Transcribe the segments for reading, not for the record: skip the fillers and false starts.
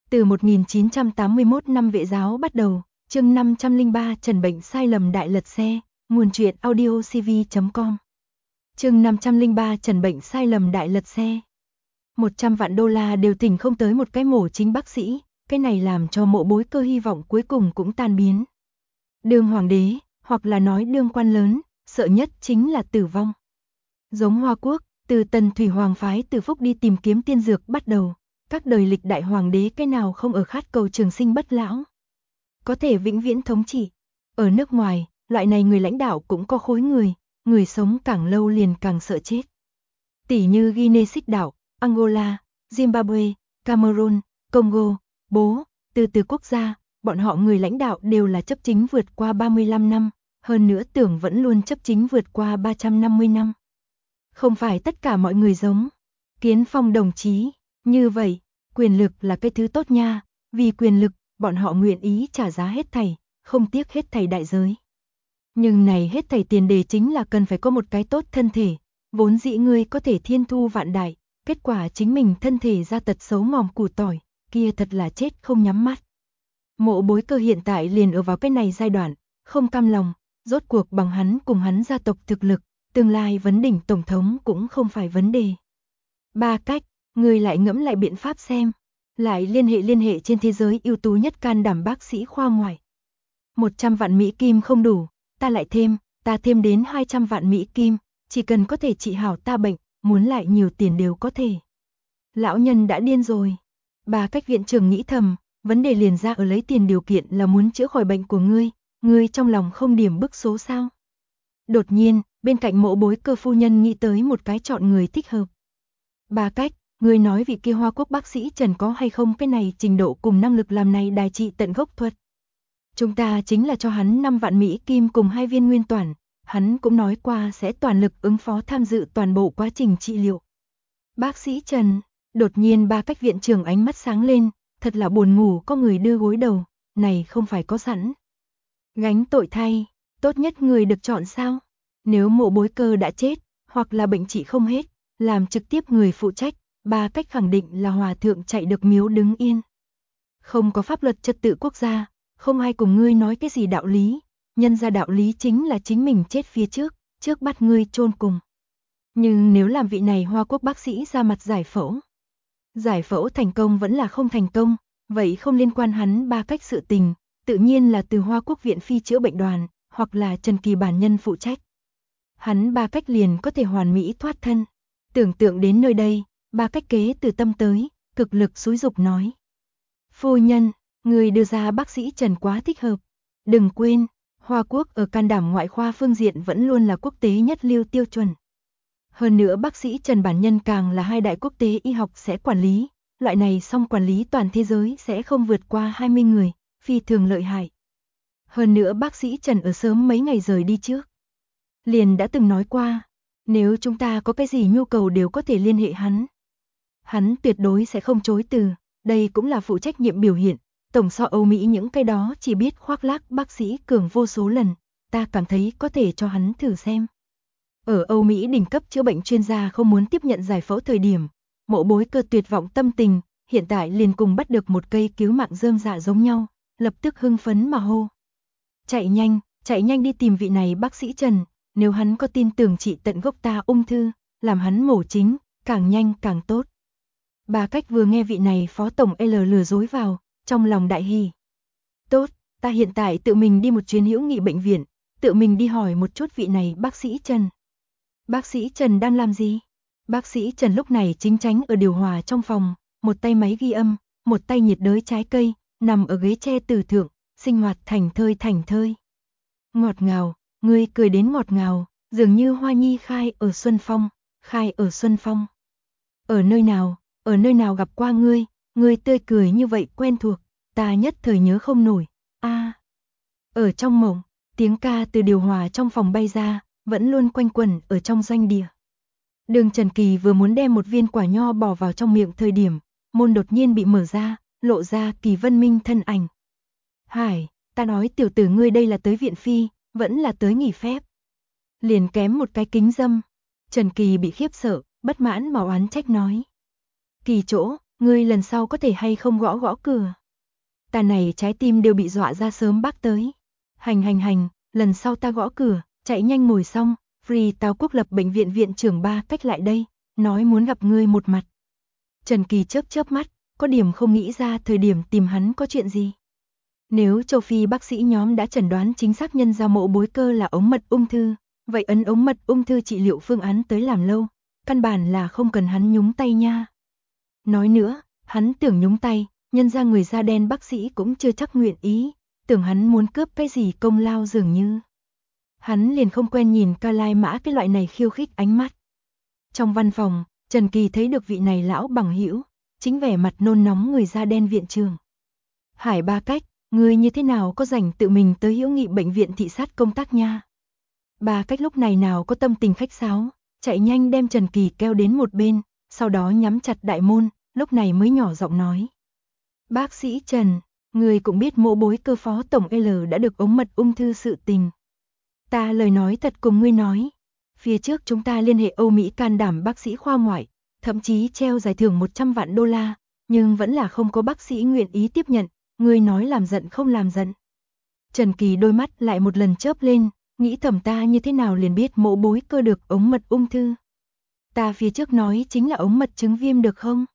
Từ 1981 năm Vệ giáo bắt đầu, chương 503 Trần bệnh sai lầm đại lật xe, nguồn truyện audiocv.com. Chương 503 Trần bệnh sai lầm đại lật xe. 100 vạn đô la đều tỉnh không tới một cái mổ chính bác sĩ, cái này làm cho Mộ Bối Cơ hy vọng cuối cùng cũng tan biến. Đương hoàng đế, hoặc là nói đương quan lớn, sợ nhất chính là tử vong. Giống Hoa Quốc, từ Tần Thủy Hoàng phái Từ Phúc đi tìm kiếm tiên dược bắt đầu, các đời lịch đại hoàng đế cái nào không ở khát cầu trường sinh bất lão, có thể vĩnh viễn thống trị. Ở nước ngoài, loại này người lãnh đạo cũng có khối người sống càng lâu liền càng sợ chết. Tỷ như Guinea Xích đảo, Angola, Zimbabwe, Cameroon, Congo, từ quốc gia, bọn họ người lãnh đạo đều là chấp chính vượt qua 35 năm, hơn nữa tưởng vẫn luôn chấp chính vượt qua 350 năm. Không phải tất cả mọi người giống Kiến Phong đồng chí, như vậy, quyền lực là cái thứ tốt nha, vì quyền lực, bọn họ nguyện ý trả giá hết thảy, không tiếc hết thảy đại giới. Nhưng này hết thảy tiền đề chính là cần phải có một cái tốt thân thể, vốn dĩ ngươi có thể thiên thu vạn đại, kết quả chính mình thân thể ra tật xấu ngòm củ tỏi, kia thật là chết không nhắm mắt. Mộ Bối Cơ hiện tại liền ở vào cái này giai đoạn, không cam lòng, rốt cuộc bằng hắn cùng hắn gia tộc thực lực, tương lai vấn đỉnh tổng thống cũng không phải vấn đề. Ba cách, người lại ngẫm lại biện pháp xem, lại liên hệ trên thế giới ưu tú nhất can đảm bác sĩ khoa ngoại. 100 vạn Mỹ Kim không đủ, ta thêm đến 200 vạn Mỹ Kim, chỉ cần có thể trị hảo ta bệnh, muốn lại nhiều tiền đều có thể. Lão nhân đã điên rồi. Ba cách viện trưởng nghĩ thầm, vấn đề liền ra ở lấy tiền điều kiện là muốn chữa khỏi bệnh của ngươi trong lòng không điểm bức số sao? Đột nhiên, bên cạnh Mộ Bối Cơ phu nhân nghĩ tới một cái chọn người thích hợp. Ba cách, ngươi nói vị kia Hoa Quốc bác sĩ Trần có hay không cái này trình độ cùng năng lực làm này đài trị tận gốc thuật. Chúng ta chính là cho hắn 5 vạn Mỹ Kim cùng 2 viên nguyên toản, hắn cũng nói qua sẽ toàn lực ứng phó tham dự toàn bộ quá trình trị liệu. Bác sĩ Trần, đột nhiên ba cách viện trưởng ánh mắt sáng lên, thật là buồn ngủ có người đưa gối đầu, này không phải có sẵn. Gánh tội thay, tốt nhất người được chọn sao? Nếu Mộ Bối Cơ đã chết, hoặc là bệnh trị không hết, làm trực tiếp người phụ trách, ba cách khẳng định là hòa thượng chạy được miếu đứng yên. Không có pháp luật trật tự quốc gia, không ai cùng ngươi nói cái gì đạo lý, nhân ra đạo lý chính là chính mình chết phía trước bắt ngươi chôn cùng. Nhưng nếu làm vị này Hoa Quốc bác sĩ ra mặt giải phẫu thành công vẫn là không thành công, vậy không liên quan hắn ba cách sự tình, tự nhiên là từ Hoa Quốc viện phi chữa bệnh đoàn, hoặc là Trần Kỳ bản nhân phụ trách. Hắn ba cách liền có thể hoàn mỹ thoát thân. Tưởng tượng đến nơi đây, ba cách kế từ tâm tới, cực lực xúi dục nói. Phu nhân, người đưa ra bác sĩ Trần quá thích hợp. Đừng quên, Hoa Quốc ở can đảm ngoại khoa phương diện vẫn luôn là quốc tế nhất lưu tiêu chuẩn. Hơn nữa bác sĩ Trần bản nhân càng là 2 đại quốc tế y học sẽ quản lý, loại này song quản lý toàn thế giới sẽ không vượt qua 20 người, phi thường lợi hại. Hơn nữa bác sĩ Trần ở sớm mấy ngày rời đi trước. Liền đã từng nói qua, nếu chúng ta có cái gì nhu cầu đều có thể liên hệ hắn. Hắn tuyệt đối sẽ không chối từ, đây cũng là phụ trách nhiệm biểu hiện, tổng so Âu Mỹ những cái đó chỉ biết khoác lác bác sĩ cường vô số lần, ta cảm thấy có thể cho hắn thử xem. Ở Âu Mỹ đỉnh cấp chữa bệnh chuyên gia không muốn tiếp nhận giải phẫu thời điểm, Mộ Bối Cơ tuyệt vọng tâm tình, hiện tại liền cùng bắt được một cây cứu mạng rơm dạ giống nhau, lập tức hưng phấn mà hô. Chạy nhanh đi tìm vị này bác sĩ Trần, nếu hắn có tin tưởng trị tận gốc ta ung thư, làm hắn mổ chính, càng nhanh càng tốt. Ba cách vừa nghe vị này phó tổng L lừa dối vào, trong lòng đại hỉ. Tốt, ta hiện tại tự mình đi một chuyến hữu nghị bệnh viện, tự mình đi hỏi một chút vị này bác sĩ Trần. Bác sĩ Trần đang làm gì? Bác sĩ Trần lúc này chính tránh ở điều hòa trong phòng, một tay máy ghi âm, một tay nhiệt đới trái cây, nằm ở ghế tre từ thượng, sinh hoạt thành thơi. Ngọt ngào, ngươi cười đến ngọt ngào, dường như hoa nhi khai ở xuân phong. Ở nơi nào gặp qua ngươi tươi cười như vậy quen thuộc, ta nhất thời nhớ không nổi. Ở trong mộng, tiếng ca từ điều hòa trong phòng bay ra, vẫn luôn quanh quẩn ở trong doanh địa. Đường Trần Kỳ vừa muốn đem một viên quả nho bỏ vào trong miệng thời điểm, môn đột nhiên bị mở ra, lộ ra Kỳ Vân Minh thân ảnh. Hải, ta nói tiểu tử ngươi đây là tới viện phi, vẫn là tới nghỉ phép. Liền kém một cái kính dâm. Trần Kỳ bị khiếp sợ, bất mãn mà oán trách nói. Kỳ chỗ, ngươi lần sau có thể hay không gõ gõ cửa. Ta này trái tim đều bị dọa ra sớm bác tới. Hành, lần sau ta gõ cửa, chạy nhanh ngồi xong, Free tao quốc lập bệnh viện viện trưởng Ba Cách lại đây, nói muốn gặp ngươi một mặt. Trần Kỳ chớp mắt, có điểm không nghĩ ra thời điểm tìm hắn có chuyện gì. Nếu châu Phi bác sĩ nhóm đã chẩn đoán chính xác nhân ra mộ bối cơ là ống mật ung thư, vậy ấn ống mật ung thư trị liệu phương án tới làm lâu, căn bản là không cần hắn nhúng tay nha. Nói nữa, hắn tưởng nhúng tay, nhân ra người da đen bác sĩ cũng chưa chắc nguyện ý, tưởng hắn muốn cướp cái gì công lao dường như. Hắn liền không quen nhìn Ca Lai Mã cái loại này khiêu khích ánh mắt. Trong văn phòng, Trần Kỳ thấy được vị này lão bằng hữu, chính vẻ mặt nôn nóng người da đen viện trưởng. Hải Ba Cách, ngươi như thế nào có rảnh tự mình tới hữu nghị bệnh viện thị sát công tác nha. Ba Cách lúc này nào có tâm tình khách sáo, chạy nhanh đem Trần Kỳ kéo đến một bên, sau đó nhắm chặt đại môn, lúc này mới nhỏ giọng nói. Bác sĩ Trần, người cũng biết mộ bối cơ phó tổng L đã được ống mật ung thư sự tình. Ta lời nói thật cùng ngươi nói. Phía trước chúng ta liên hệ Âu Mỹ can đảm bác sĩ khoa ngoại, thậm chí treo giải thưởng 100 vạn đô la, nhưng vẫn là không có bác sĩ nguyện ý tiếp nhận, ngươi nói làm giận không làm giận. Trần Kỳ đôi mắt lại một lần chớp lên, nghĩ thầm ta như thế nào liền biết mộ bối cơ được ống mật ung thư. Ta phía trước nói chính là ống mật chứng viêm được không?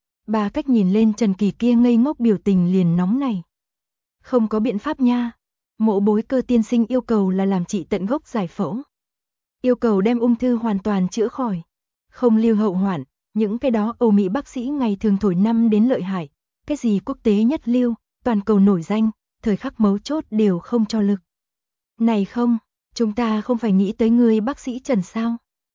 Ba Cách nhìn lên Trần Kỳ kia ngây ngốc biểu tình liền nóng này. Không có biện pháp nha. Mộ bối cơ tiên sinh yêu cầu là làm trị tận gốc giải phẫu. Yêu cầu đem ung thư hoàn toàn chữa khỏi. Không lưu hậu hoạn, những cái đó Âu Mỹ bác sĩ ngày thường thổi năm đến lợi hại. Cái gì quốc tế nhất lưu, toàn cầu nổi danh, thời khắc mấu chốt đều không cho lực. Này không, chúng ta không phải nghĩ tới người bác sĩ Trần sao?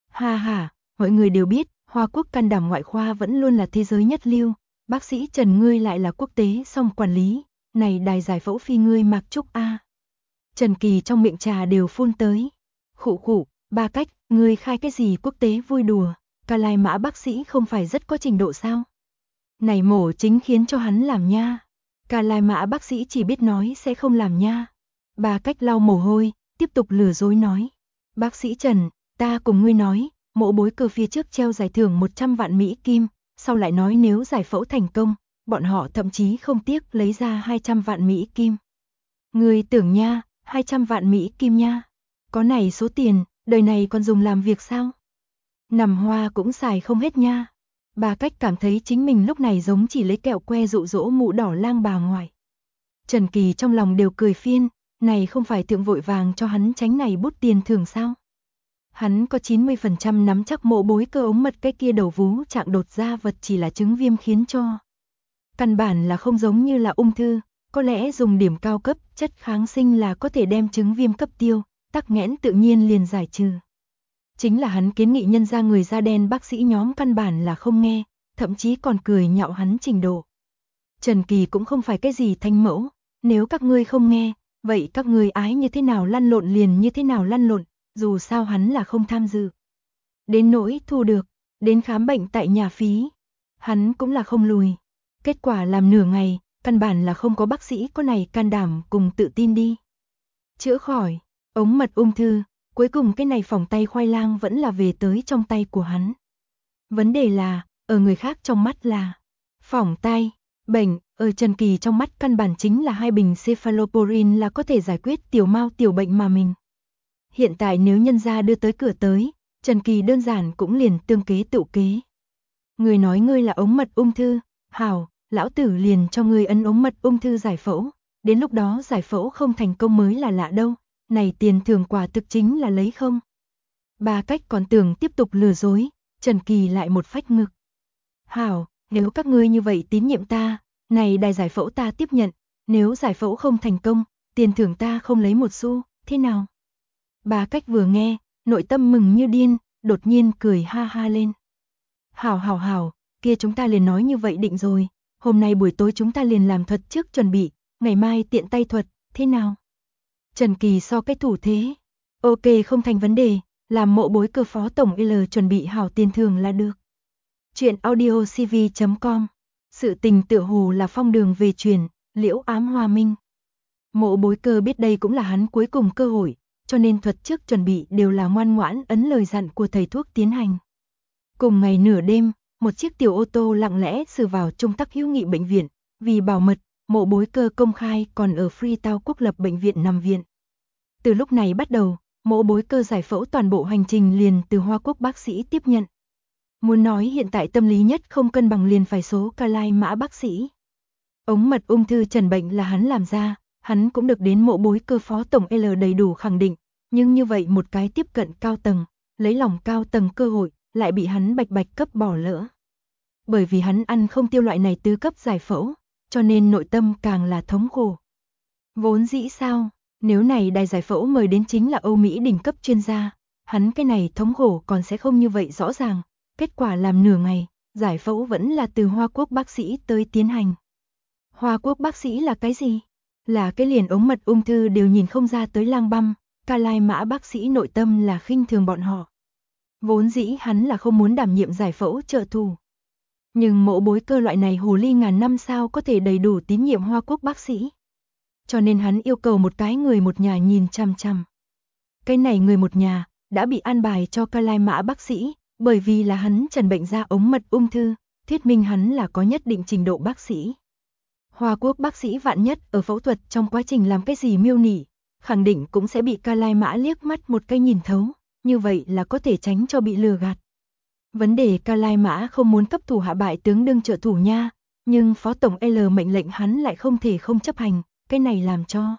Ha, mọi người đều biết, Hoa Quốc can đảm ngoại khoa vẫn luôn là thế giới nhất lưu, bác sĩ Trần ngươi lại là quốc tế song quản lý, này đài giải phẫu phi ngươi Mạc Trúc a. Trần Kỳ trong miệng trà đều phun tới. Khụ, Ba Cách, ngươi khai cái gì quốc tế vui đùa, Ca Lai Mã bác sĩ không phải rất có trình độ sao? Này mổ chính khiến cho hắn làm nha. Ca Lai Mã bác sĩ chỉ biết nói sẽ không làm nha. Ba Cách lau mồ hôi, tiếp tục lừa dối nói. Bác sĩ Trần, ta cùng ngươi nói, mộ bối cơ phía trước treo giải thưởng 100 vạn Mỹ Kim, sau lại nói nếu giải phẫu thành công, bọn họ thậm chí không tiếc lấy ra 200 vạn Mỹ Kim. Ngươi tưởng nha, 200 vạn Mỹ Kim nha. Có này số tiền, đời này còn dùng làm việc sao? Nằm hoa cũng xài không hết nha. Ba Cách cảm thấy chính mình lúc này giống chỉ lấy kẹo que dụ dỗ mụ đỏ lang bà ngoại. Trần Kỳ trong lòng đều cười phiên, này không phải thượng vội vàng cho hắn tránh này bút tiền thưởng sao? Hắn có 90% nắm chắc mộ bối cơ ống mật cái kia đầu vú trạng đột ra vật chỉ là chứng viêm khiến cho. Căn bản là không giống như là ung thư, có lẽ dùng điểm cao cấp, chất kháng sinh là có thể đem chứng viêm cấp tiêu, tắc nghẽn tự nhiên liền giải trừ. Chính là hắn kiến nghị nhân ra người da đen bác sĩ nhóm căn bản là không nghe, thậm chí còn cười nhạo hắn trình độ. Trần Kỳ cũng không phải cái gì thánh mẫu, nếu các ngươi không nghe, vậy các ngươi ái như thế nào lăn lộn liền như thế nào lăn lộn, dù sao hắn là không tham dự. Đến nỗi thu được, đến khám bệnh tại nhà phí, hắn cũng là không lùi. Kết quả làm nửa ngày, căn bản là không có bác sĩ có này can đảm cùng tự tin đi. Chữa khỏi, ống mật ung thư, cuối cùng cái này phỏng tay khoai lang vẫn là về tới trong tay của hắn. Vấn đề là, ở người khác trong mắt là phỏng tay, bệnh, ở Trần Kỳ trong mắt căn bản chính là 2 bình cephalosporin là có thể giải quyết tiểu mao tiểu bệnh mà mình. Hiện tại nếu nhân gia đưa tới cửa tới, Trần Kỳ đơn giản cũng liền tương kế tự kế. Người nói ngươi là ống mật ung thư, hảo, lão tử liền cho ngươi ấn ống mật ung thư giải phẫu, đến lúc đó giải phẫu không thành công mới là lạ đâu, này tiền thưởng quả thực chính là lấy không. Ba Cách còn tưởng tiếp tục lừa dối, Trần Kỳ lại một phách ngực. Hảo, nếu các ngươi như vậy tín nhiệm ta, này đài giải phẫu ta tiếp nhận, nếu giải phẫu không thành công, tiền thưởng ta không lấy một xu, thế nào? Ba Cách vừa nghe, nội tâm mừng như điên, đột nhiên cười ha ha lên. Hảo, kia chúng ta liền nói như vậy định rồi, hôm nay buổi tối chúng ta liền làm thuật trước chuẩn bị, ngày mai tiện tay thuật, thế nào? Trần Kỳ so cái thủ thế. Ok không thành vấn đề, làm mộ bối cơ phó tổng L chuẩn bị hảo tiền thưởng là được. Chuyện audio cv.com. Sự tình tựa hồ là phong đường về truyền, Liễu Ám Hoa Minh. Mộ bối cơ biết đây cũng là hắn cuối cùng cơ hội, cho nên thuật trước chuẩn bị đều là ngoan ngoãn ấn lời dặn của thầy thuốc tiến hành. Cùng ngày nửa đêm, một chiếc tiểu ô tô lặng lẽ xử vào trung tắc hữu nghị bệnh viện, vì bảo mật, Mộ Bối Cơ công khai còn ở Freetown Quốc lập bệnh viện nằm viện. Từ lúc này bắt đầu, Mộ Bối Cơ giải phẫu toàn bộ hành trình liền từ Hoa Quốc bác sĩ tiếp nhận. Muốn nói hiện tại tâm lý nhất không cân bằng liền phải số Kalai Mã bác sĩ. Ống mật ung thư trần bệnh là hắn làm ra, hắn cũng được đến Mộ Bối Cơ phó tổng L đầy đủ khẳng định, nhưng như vậy một cái tiếp cận cao tầng, lấy lòng cao tầng cơ hội, lại bị hắn bạch bạch cấp bỏ lỡ. Bởi vì hắn ăn không tiêu loại này tứ cấp giải phẫu, cho nên nội tâm càng là thống khổ. Vốn dĩ sao, nếu này đài giải phẫu mời đến chính là Âu Mỹ đỉnh cấp chuyên gia, hắn cái này thống khổ còn sẽ không như vậy rõ ràng, kết quả làm nửa ngày, giải phẫu vẫn là từ Hoa Quốc bác sĩ tới tiến hành. Hoa Quốc bác sĩ là cái gì? Là cái liền ống mật ung thư đều nhìn không ra tới lang băm, Kalai Mã bác sĩ nội tâm là khinh thường bọn họ. Vốn dĩ hắn là không muốn đảm nhiệm giải phẫu trợ thủ. Nhưng Mộ Bối Cơ loại này hồ ly ngàn năm sao có thể đầy đủ tín nhiệm Hoa Quốc bác sĩ. Cho nên hắn yêu cầu một cái người một nhà nhìn chằm chằm. Cái này người một nhà đã bị an bài cho Kalai Mã bác sĩ, bởi vì là hắn trần bệnh ra ống mật ung thư, thuyết minh hắn là có nhất định trình độ bác sĩ. Hoa Quốc bác sĩ vạn nhất ở phẫu thuật trong quá trình làm cái gì miêu nỉ, khẳng định cũng sẽ bị Kalai Mã liếc mắt một cái nhìn thấu, như vậy là có thể tránh cho bị lừa gạt. Vấn đề Kalai Mã không muốn cấp thủ hạ bại tướng đương trợ thủ nha, nhưng phó tổng L mệnh lệnh hắn lại không thể không chấp hành, cái này làm cho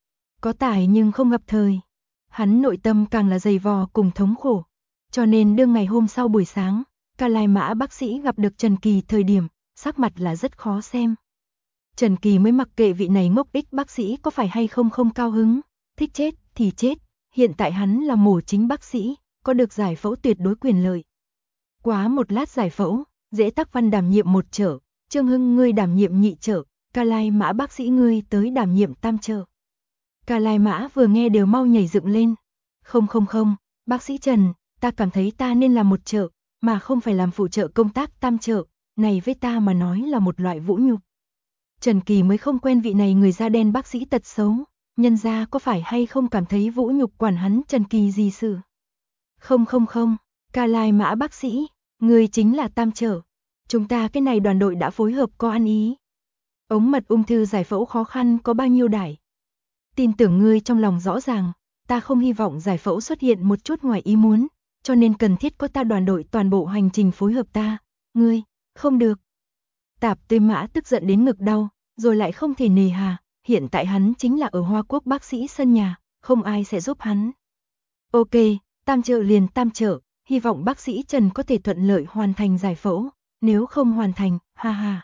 có tài nhưng không gặp thời. Hắn nội tâm càng là dày vò cùng thống khổ. Cho nên đương ngày hôm sau buổi sáng, Kalai Mã bác sĩ gặp được Trần Kỳ thời điểm, sắc mặt là rất khó xem. Trần Kỳ mới mặc kệ vị này ngốc ích bác sĩ có phải hay không không cao hứng, thích chết thì chết, hiện tại hắn là mổ chính bác sĩ, có được giải phẫu tuyệt đối quyền lợi. Quá một lát giải phẫu, Dễ Tắc Văn đảm nhiệm một chợ, Trương Hưng ngươi đảm nhiệm nhị chợ, Kalai Mã bác sĩ ngươi tới đảm nhiệm tam chợ. Kalai Mã vừa nghe đều mau nhảy dựng lên. Không, bác sĩ Trần, ta cảm thấy ta nên làm một chợ, mà không phải làm phụ trợ công tác tam chợ, này với ta mà nói là một loại vũ nhục. Trần Kỳ mới không quen vị này người da đen bác sĩ tật xấu, nhân ra có phải hay không cảm thấy vũ nhục quản hắn Trần Kỳ gì sự. Không, Kalai Mã bác sĩ, người chính là tam chợ. Chúng ta cái này đoàn đội đã phối hợp có ăn ý. Ống mật ung thư giải phẫu khó khăn có bao nhiêu đải. Tin tưởng ngươi trong lòng rõ ràng, ta không hy vọng giải phẫu xuất hiện một chút ngoài ý muốn, cho nên cần thiết có ta đoàn đội toàn bộ hành trình phối hợp ta. Ngươi, không được. Tạp Tươi Mã tức giận đến ngực đau, rồi lại không thể nề hà, hiện tại hắn chính là ở Hoa Quốc bác sĩ sân nhà, không ai sẽ giúp hắn. Ok, tam chợ liền tam chợ, hy vọng bác sĩ Trần có thể thuận lợi hoàn thành giải phẫu, nếu không hoàn thành, ha ha.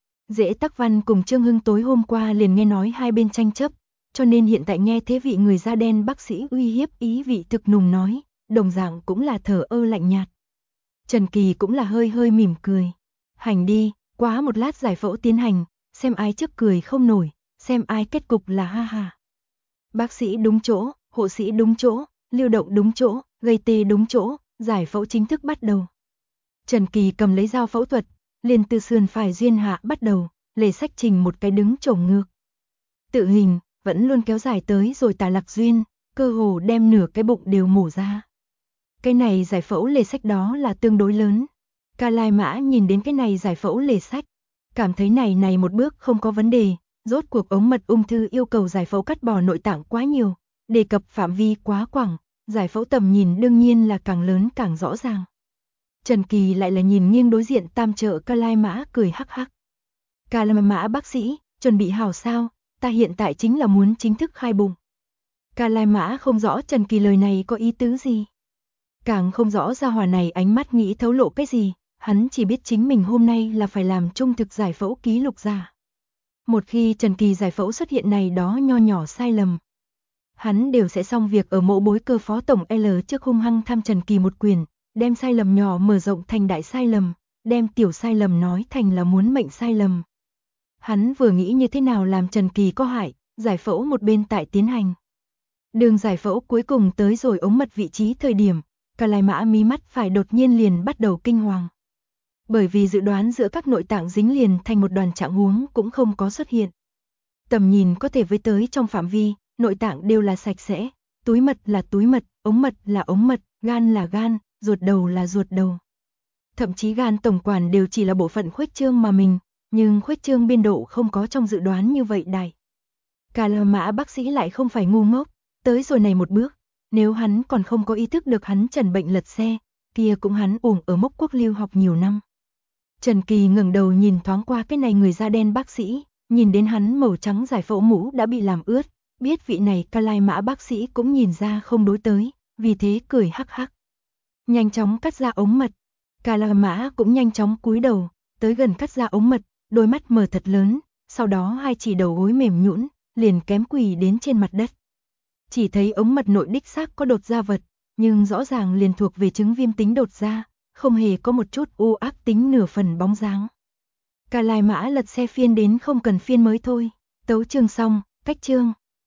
Dễ Tắc Văn cùng Trương Hưng tối hôm qua liền nghe nói hai bên tranh chấp, cho nên hiện tại nghe thế vị người da đen bác sĩ uy hiếp ý vị thực nùng nói, đồng dạng cũng là thở ơ lạnh nhạt. Trần Kỳ cũng là hơi mỉm cười. Hành đi, quá một lát giải phẫu tiến hành, xem ai trước cười không nổi, xem ai kết cục là ha ha. Bác sĩ đúng chỗ, hộ sĩ đúng chỗ, lưu động đúng chỗ, gây tê đúng chỗ, giải phẫu chính thức bắt đầu. Trần Kỳ cầm lấy dao phẫu thuật, liền từ sườn phải duyên hạ bắt đầu, lề sách trình một cái đứng chổng ngược. Tự hình, vẫn luôn kéo dài tới rồi tả lạc duyên, cơ hồ đem nửa cái bụng đều mổ ra. Cái này giải phẫu lề sách đó là tương đối lớn. Kalai Mã nhìn đến cái này giải phẫu lề sách, cảm thấy này một bước không có vấn đề, rốt cuộc ống mật ung thư yêu cầu giải phẫu cắt bỏ nội tạng quá nhiều, đề cập phạm vi quá quảng, giải phẫu tầm nhìn đương nhiên là càng lớn càng rõ ràng. Trần Kỳ lại là nhìn nghiêng đối diện tam trợ Kalai Mã cười hắc hắc. Kalai Mã bác sĩ, chuẩn bị hảo sao, ta hiện tại chính là muốn chính thức khai bụng. Kalai Mã không rõ Trần Kỳ lời này có ý tứ gì. Càng không rõ gia hỏa này ánh mắt nghĩ thấu lộ cái gì, hắn chỉ biết chính mình hôm nay là phải làm trung thực giải phẫu ký lục ra. Một khi Trần Kỳ giải phẫu xuất hiện này đó nho nhỏ sai lầm, hắn đều sẽ xong việc ở Mộ Bối Cơ phó tổng L trước hung hăng thăm Trần Kỳ một quyền, đem sai lầm nhỏ mở rộng thành đại sai lầm, đem tiểu sai lầm nói thành là muốn mệnh sai lầm. Hắn vừa nghĩ như thế nào làm Trần Kỳ có hại, giải phẫu một bên tại tiến hành. Đường giải phẫu cuối cùng tới rồi ống mật vị trí thời điểm, Kalai Mã mí mắt phải đột nhiên liền bắt đầu kinh hoàng. Bởi vì dự đoán giữa các nội tạng dính liền thành một đoàn trạng huống cũng không có xuất hiện. Tầm nhìn có thể với tới trong phạm vi, nội tạng đều là sạch sẽ, túi mật là túi mật, ống mật là ống mật, gan là gan, ruột đầu là ruột đầu. Thậm chí gan tổng quản đều chỉ là bộ phận khuếch trương mà mình, nhưng khuếch trương biên độ không có trong dự đoán như vậy đại. Cả là Mã bác sĩ lại không phải ngu ngốc, tới rồi này một bước, nếu hắn còn không có ý thức được hắn trần bệnh lật xe, kia cũng hắn uổng ở Mốc Quốc lưu học nhiều năm. Trần Kỳ ngẩng đầu nhìn thoáng qua cái này người da đen bác sĩ, nhìn đến hắn màu trắng giải phẫu mũ đã bị làm ướt, biết vị này Ca Lai Mã bác sĩ cũng nhìn ra không đối tới, vì thế cười hắc hắc. Nhanh chóng cắt ra ống mật, Ca Lai Mã cũng nhanh chóng cúi đầu, tới gần cắt ra ống mật, đôi mắt mở thật lớn, sau đó hai chỉ đầu gối mềm nhũn, liền kém quỳ đến trên mặt đất. Chỉ thấy ống mật nội đích xác có đột ra vật, nhưng rõ ràng liền thuộc về chứng viêm tính đột ra, không hề có một chút u ác tính nửa phần bóng dáng. Ca Lai Mã lật xe phiên đến không cần phiên mới thôi, tấu chương xong, cách chương.